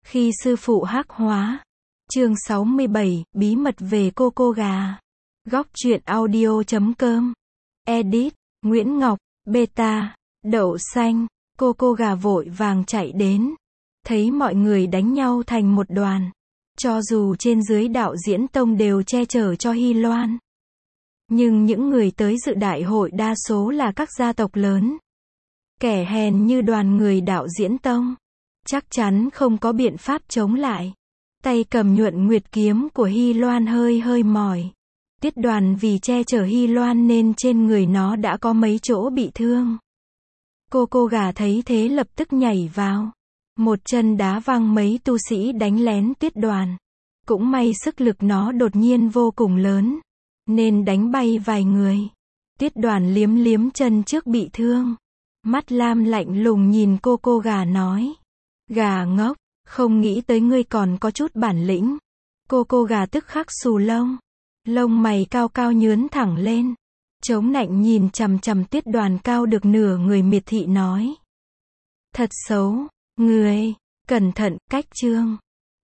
Khi sư phụ hắc hóa. Chương 67, bí mật về cô gà. Góc truyện audio.com. Edit, Nguyễn Ngọc, Beta, Đậu Xanh. Cô gà vội vàng chạy đến. Thấy mọi người đánh nhau thành một đoàn. Cho dù trên dưới đạo diễn tông đều che chở cho Hy Loan. Nhưng những người tới dự đại hội đa số là các gia tộc lớn. Kẻ hèn như đoàn người đạo diễn tông. Chắc chắn không có biện pháp chống lại. Tay cầm nhuận nguyệt kiếm của Hy Loan hơi mỏi. Tiết Đoàn vì che chở Hy Loan nên trên người nó đã có mấy chỗ bị thương. Cô gà thấy thế lập tức nhảy vào. Một chân đá văng mấy tu sĩ đánh lén Tiết Đoàn. Cũng may sức lực nó đột nhiên vô cùng lớn. Nên đánh bay vài người. Tiết Đoàn liếm chân trước bị thương. Mắt lam lạnh lùng nhìn cô gà nói. Gà ngốc, không nghĩ tới ngươi còn có chút bản lĩnh. Cô gà tức khắc xù lông. Lông mày cao nhướn thẳng lên. Chống nạnh nhìn chằm Tiết Đoàn cao được nửa người miệt thị nói. Thật xấu, ngươi, cẩn thận, cách chương.